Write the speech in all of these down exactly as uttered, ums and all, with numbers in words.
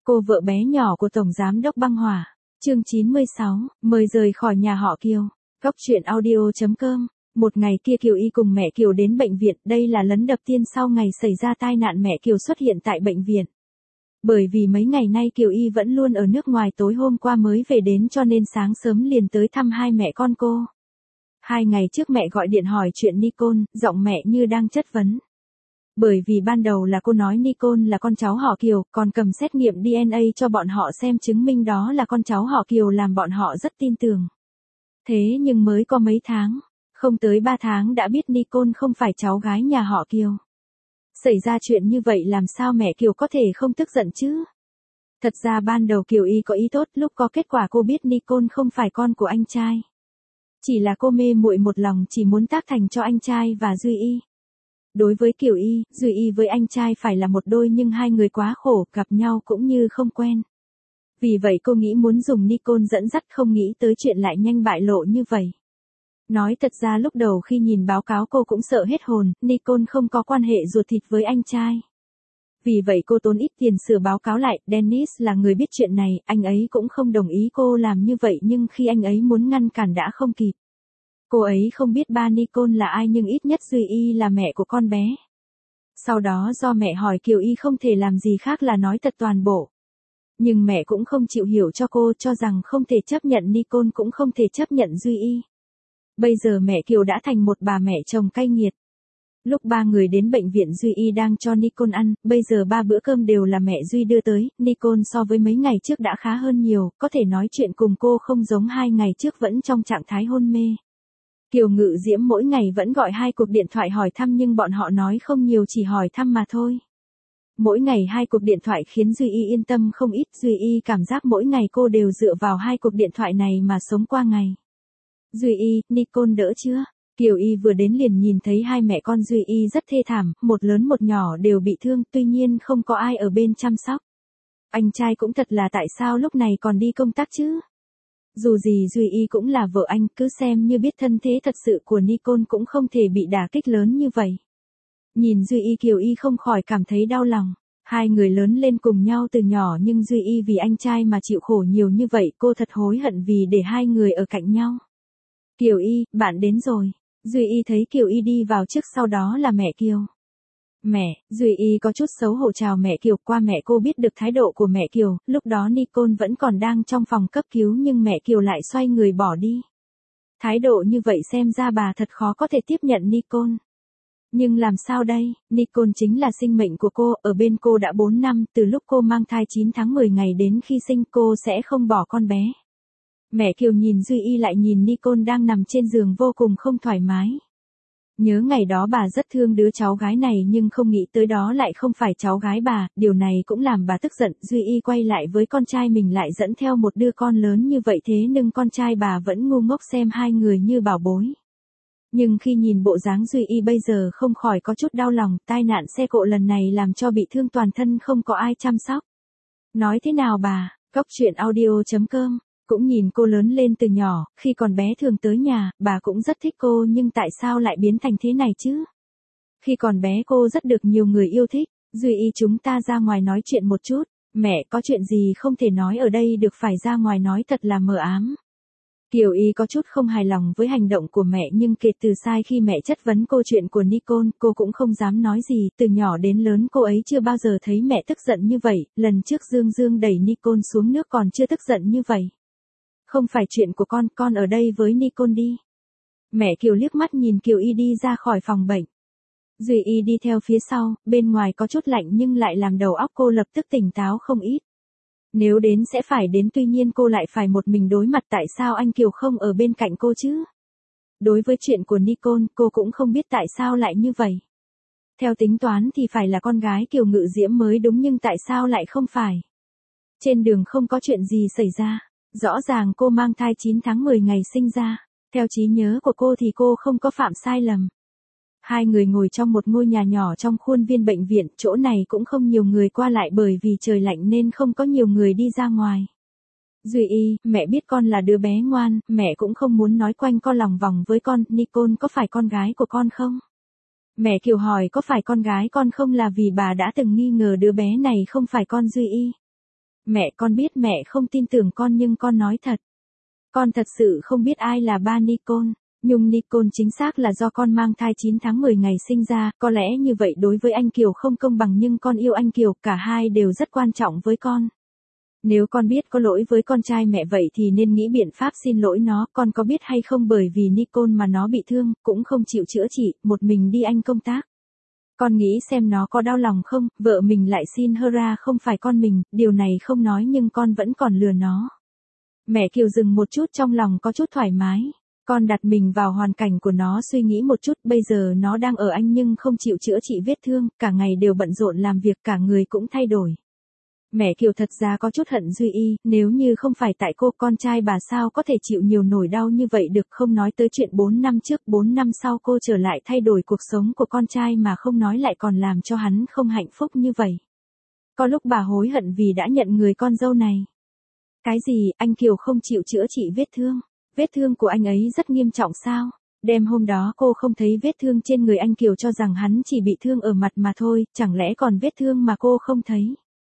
Cô vợ bé nhỏ của Tổng Giám đốc băng hỏa. Chương chín mươi sáu, mời rời khỏi nhà họ Kiều. Góc truyện audio chấm com. Một ngày kia Kiều Y cùng mẹ Kiều đến bệnh viện, đây là lần đầu tiên sau ngày xảy ra tai nạn mẹ Kiều xuất hiện tại bệnh viện. Bởi vì mấy ngày nay Kiều Y vẫn luôn ở nước ngoài, tối hôm qua mới về đến cho nên sáng sớm liền tới thăm hai mẹ con cô. Hai ngày trước mẹ gọi điện hỏi chuyện Nicole, giọng mẹ như đang chất vấn. Bởi vì ban đầu là cô nói Nicole là con cháu họ Kiều, còn cầm xét nghiệm đê en a cho bọn họ xem chứng minh đó là con cháu họ Kiều làm bọn họ rất tin tưởng. Thế nhưng mới có mấy tháng, không tới ba tháng đã biết Nicole không phải cháu gái nhà họ Kiều. Xảy ra chuyện như vậy làm sao mẹ Kiều có thể không tức giận chứ? Thật ra ban đầu Kiều Y có ý tốt, lúc có kết quả cô biết Nicole không phải con của anh trai. Chỉ là cô mê muội một lòng chỉ muốn tác thành cho anh trai và Duy Y. Đối với Kiều Y, Duy Y với anh trai phải là một đôi nhưng hai người quá khổ, gặp nhau cũng như không quen. Vì vậy cô nghĩ muốn dùng Nicole dẫn dắt, không nghĩ tới chuyện lại nhanh bại lộ như vậy. Nói thật ra lúc đầu khi nhìn báo cáo cô cũng sợ hết hồn, Nicole không có quan hệ ruột thịt với anh trai. Vì vậy cô tốn ít tiền sửa báo cáo lại, Dennis là người biết chuyện này, anh ấy cũng không đồng ý cô làm như vậy nhưng khi anh ấy muốn ngăn cản đã không kịp. Cô ấy không biết ba Nicole là ai nhưng ít nhất Duy Y là mẹ của con bé. Sau đó do mẹ hỏi Kiều Y không thể làm gì khác là nói thật toàn bộ. Nhưng mẹ cũng không chịu hiểu cho cô, cho rằng không thể chấp nhận Nicole cũng không thể chấp nhận Duy Y. Bây giờ mẹ Kiều đã thành một bà mẹ chồng cay nghiệt. Lúc ba người đến bệnh viện Duy Y đang cho Nicole ăn, bây giờ ba bữa cơm đều là mẹ Duy đưa tới, Nicole so với mấy ngày trước đã khá hơn nhiều, có thể nói chuyện cùng cô không giống hai ngày trước vẫn trong trạng thái hôn mê. Kiều Ngự Diễm mỗi ngày vẫn gọi hai cuộc điện thoại hỏi thăm nhưng bọn họ nói không nhiều, chỉ hỏi thăm mà thôi. Mỗi ngày hai cuộc điện thoại khiến Duy Y yên tâm không ít, Duy Y cảm giác mỗi ngày cô đều dựa vào hai cuộc điện thoại này mà sống qua ngày. Duy Y, Nicole đỡ chưa? Kiều Y vừa đến liền nhìn thấy hai mẹ con Duy Y rất thê thảm, một lớn một nhỏ đều bị thương, tuy nhiên không có ai ở bên chăm sóc. Anh trai cũng thật là tại sao lúc này còn đi công tác chứ? Dù gì Duy Y cũng là vợ anh, cứ xem như biết thân thế thật sự của Nicole cũng không thể bị đả kích lớn như vậy. Nhìn Duy Y Kiều Y không khỏi cảm thấy đau lòng. Hai người lớn lên cùng nhau từ nhỏ nhưng Duy Y vì anh trai mà chịu khổ nhiều như vậy, cô thật hối hận vì để hai người ở cạnh nhau. Kiều Y, bạn đến rồi. Duy Y thấy Kiều Y đi vào trước, sau đó là mẹ Kiều. Mẹ, Duy Y có chút xấu hổ chào mẹ Kiều, qua mẹ cô biết được thái độ của mẹ Kiều, lúc đó Nicole vẫn còn đang trong phòng cấp cứu nhưng mẹ Kiều lại xoay người bỏ đi. Thái độ như vậy xem ra bà thật khó có thể tiếp nhận Nicole. Nhưng làm sao đây, Nicole chính là sinh mệnh của cô, ở bên cô đã bốn năm, từ lúc cô mang thai chín tháng mười ngày đến khi sinh cô sẽ không bỏ con bé. Mẹ Kiều nhìn Duy Y lại nhìn Nicole đang nằm trên giường vô cùng không thoải mái. Nhớ ngày đó bà rất thương đứa cháu gái này nhưng không nghĩ tới đó lại không phải cháu gái bà, điều này cũng làm bà tức giận. Duy Y quay lại với con trai mình lại dẫn theo một đứa con lớn như vậy, thế nhưng con trai bà vẫn ngu ngốc xem hai người như bảo bối. Nhưng khi nhìn bộ dáng Duy Y bây giờ không khỏi có chút đau lòng, tai nạn xe cộ lần này làm cho bị thương toàn thân không có ai chăm sóc. Nói thế nào bà, góc truyện audio chấm com. Cũng nhìn cô lớn lên từ nhỏ, khi còn bé thường tới nhà, bà cũng rất thích cô nhưng tại sao lại biến thành thế này chứ? Khi còn bé cô rất được nhiều người yêu thích, Duy Y chúng ta ra ngoài nói chuyện một chút, mẹ có chuyện gì không thể nói ở đây được, phải ra ngoài nói thật là mờ ám. Kiều Y có chút không hài lòng với hành động của mẹ nhưng kể từ sai khi mẹ chất vấn cô chuyện của Nicole, cô cũng không dám nói gì, từ nhỏ đến lớn cô ấy chưa bao giờ thấy mẹ tức giận như vậy, lần trước Dương Dương đẩy Nicole xuống nước còn chưa tức giận như vậy. Không phải chuyện của con, con ở đây với Nicole đi. Mẹ Kiều liếc mắt nhìn Kiều Y đi ra khỏi phòng bệnh. Duy Y đi theo phía sau, bên ngoài có chút lạnh nhưng lại làm đầu óc cô lập tức tỉnh táo không ít. Nếu đến sẽ phải đến, tuy nhiên cô lại phải một mình đối mặt, tại sao anh Kiều không ở bên cạnh cô chứ? Đối với chuyện của Nicole, cô cũng không biết tại sao lại như vậy. Theo tính toán thì phải là con gái Kiều Ngự Diễm mới đúng nhưng tại sao lại không phải? Trên đường không có chuyện gì xảy ra. Rõ ràng cô mang thai chín tháng mười ngày sinh ra, theo trí nhớ của cô thì cô không có phạm sai lầm. Hai người ngồi trong một ngôi nhà nhỏ trong khuôn viên bệnh viện, chỗ này cũng không nhiều người qua lại bởi vì trời lạnh nên không có nhiều người đi ra ngoài. Duy Y, mẹ biết con là đứa bé ngoan, mẹ cũng không muốn nói quanh co lòng vòng với con, Nicole có phải con gái của con không? Mẹ Kiều hỏi có phải con gái con không là vì bà đã từng nghi ngờ đứa bé này không phải con Duy Y. Mẹ con biết mẹ không tin tưởng con nhưng con nói thật. Con thật sự không biết ai là ba Nicole. Nhung Nicole chính xác là do con mang thai chín tháng mười ngày sinh ra, có lẽ như vậy đối với anh Kiều không công bằng nhưng con yêu anh Kiều, cả hai đều rất quan trọng với con. Nếu con biết có lỗi với con trai mẹ vậy thì nên nghĩ biện pháp xin lỗi nó, con có biết hay không bởi vì Nicole mà nó bị thương, cũng không chịu chữa trị, một mình đi Anh công tác. Con nghĩ xem nó có đau lòng không, vợ mình lại xin hơ ra không phải con mình, điều này không nói nhưng con vẫn còn lừa nó. Mẹ Kiều dừng một chút trong lòng có chút thoải mái. Con đặt mình vào hoàn cảnh của nó suy nghĩ một chút, bây giờ nó đang ở Anh nhưng không chịu chữa trị vết thương, cả ngày đều bận rộn làm việc, cả người cũng thay đổi. Mẹ Kiều thật ra có chút hận Duy Y, nếu như không phải tại cô, con trai bà sao có thể chịu nhiều nỗi đau như vậy được, không nói tới chuyện bốn năm trước, bốn năm sau cô trở lại thay đổi cuộc sống của con trai mà không nói lại còn làm cho hắn không hạnh phúc như vậy. Có lúc bà hối hận vì đã nhận người con dâu này. Cái gì, anh Kiều không chịu chữa trị vết thương? Vết thương của anh ấy rất nghiêm trọng sao? Đêm hôm đó cô không thấy vết thương trên người anh Kiều cho rằng hắn chỉ bị thương ở mặt mà thôi, chẳng lẽ còn vết thương mà cô không thấy?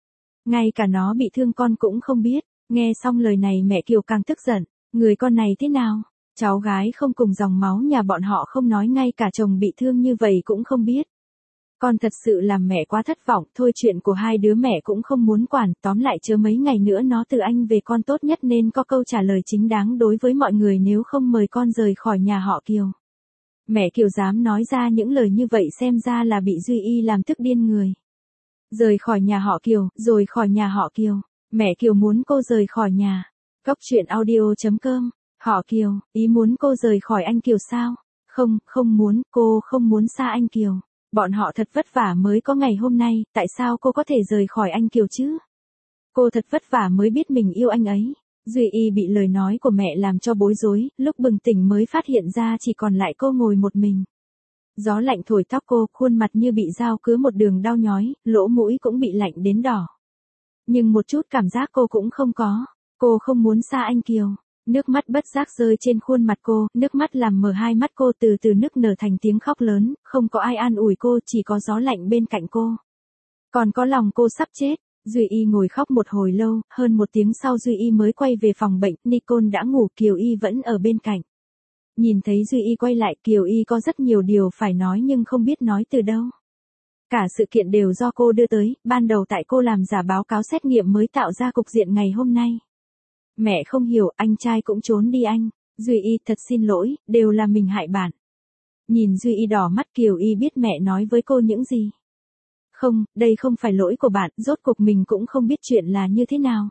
Ngay cả nó bị thương con cũng không biết. Nghe xong lời này mẹ Kiều càng tức giận. Người con này thế nào? Cháu gái không cùng dòng máu nhà bọn họ không nói ngay cả chồng bị thương như vậy cũng không biết. Con thật sự làm mẹ quá thất vọng, thôi chuyện của hai đứa mẹ cũng không muốn quản, tóm lại chớ mấy ngày nữa nó từ Anh về, con tốt nhất nên có câu trả lời chính đáng đối với mọi người, nếu không mời con rời khỏi nhà họ Kiều. Mẹ Kiều dám nói ra những lời như vậy xem ra là bị Duy Y làm tức điên người. Rời khỏi nhà họ Kiều, rồi khỏi nhà họ Kiều. Mẹ Kiều muốn cô rời khỏi nhà. Góc truyện audio chấm com. Họ Kiều, ý muốn cô rời khỏi anh Kiều sao? Không, không muốn, cô không muốn xa anh Kiều. Bọn họ thật vất vả mới có ngày hôm nay, tại sao cô có thể rời khỏi anh Kiều chứ? Cô thật vất vả mới biết mình yêu anh ấy. Duy Y bị lời nói của mẹ làm cho bối rối, lúc bừng tỉnh mới phát hiện ra chỉ còn lại cô ngồi một mình. Gió lạnh thổi tóc cô, khuôn mặt như bị dao cứa một đường đau nhói, lỗ mũi cũng bị lạnh đến đỏ. Nhưng một chút cảm giác cô cũng không có. Cô không muốn xa anh Kiều. Nước mắt bất giác rơi trên khuôn mặt cô, nước mắt làm mờ hai mắt cô, từ từ nức nở thành tiếng khóc lớn, không có ai an ủi cô, chỉ có gió lạnh bên cạnh cô. Còn có lòng cô sắp chết. Duy Y ngồi khóc một hồi lâu, hơn một tiếng sau Duy Y mới quay về phòng bệnh, Nicole đã ngủ, Kiều Y vẫn ở bên cạnh. Nhìn thấy Duy Y quay lại, Kiều Y có rất nhiều điều phải nói nhưng không biết nói từ đâu. Cả sự kiện đều do cô đưa tới, ban đầu tại cô làm giả báo cáo xét nghiệm mới tạo ra cục diện ngày hôm nay. Mẹ không hiểu, anh trai cũng trốn đi Anh. Duy Y thật xin lỗi, đều là mình hại bạn. Nhìn Duy Y đỏ mắt, Kiều Y biết mẹ nói với cô những gì. Không, đây không phải lỗi của bạn, rốt cuộc mình cũng không biết chuyện là như thế nào.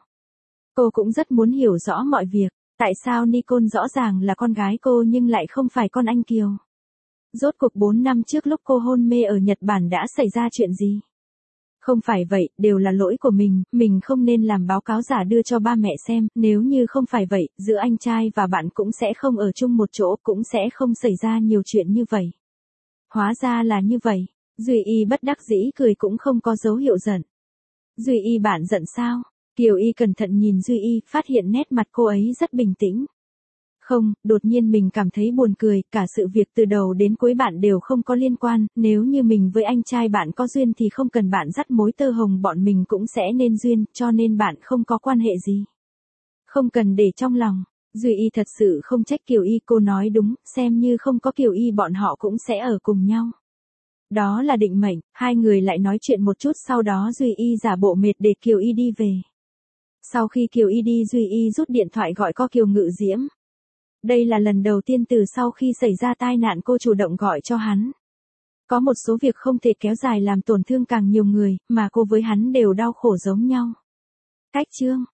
Cô cũng rất muốn hiểu rõ mọi việc. Tại sao Nicole rõ ràng là con gái cô nhưng lại không phải con anh Kiều? Rốt cuộc bốn năm trước lúc cô hôn mê ở Nhật Bản đã xảy ra chuyện gì? Không phải vậy, đều là lỗi của mình, mình không nên làm báo cáo giả đưa cho ba mẹ xem, nếu như không phải vậy, giữa anh trai và bạn cũng sẽ không ở chung một chỗ, cũng sẽ không xảy ra nhiều chuyện như vậy. Hóa ra là như vậy. Duy Y bất đắc dĩ cười, cũng không có dấu hiệu giận. Duy Y, bạn giận sao? Kiều Y cẩn thận nhìn Duy Y, phát hiện nét mặt cô ấy rất bình tĩnh. Không, đột nhiên mình cảm thấy buồn cười, cả sự việc từ đầu đến cuối bạn đều không có liên quan, nếu như mình với anh trai bạn có duyên thì không cần bạn dắt mối tơ hồng, bọn mình cũng sẽ nên duyên, cho nên bạn không có quan hệ gì. Không cần để trong lòng. Duy Y thật sự không trách Kiều Y, cô nói đúng, xem như không có Kiều Y bọn họ cũng sẽ ở cùng nhau. Đó là định mệnh. Hai người lại nói chuyện một chút, sau đó Duy Y giả bộ mệt để Kiều Y đi về. Sau khi Kiều Y đi, Duy Y rút điện thoại gọi có Kiều Ngự Diễm. Đây là lần đầu tiên từ sau khi xảy ra tai nạn cô chủ động gọi cho hắn. Có một số việc không thể kéo dài làm tổn thương càng nhiều người, mà cô với hắn đều đau khổ giống nhau. Cách chương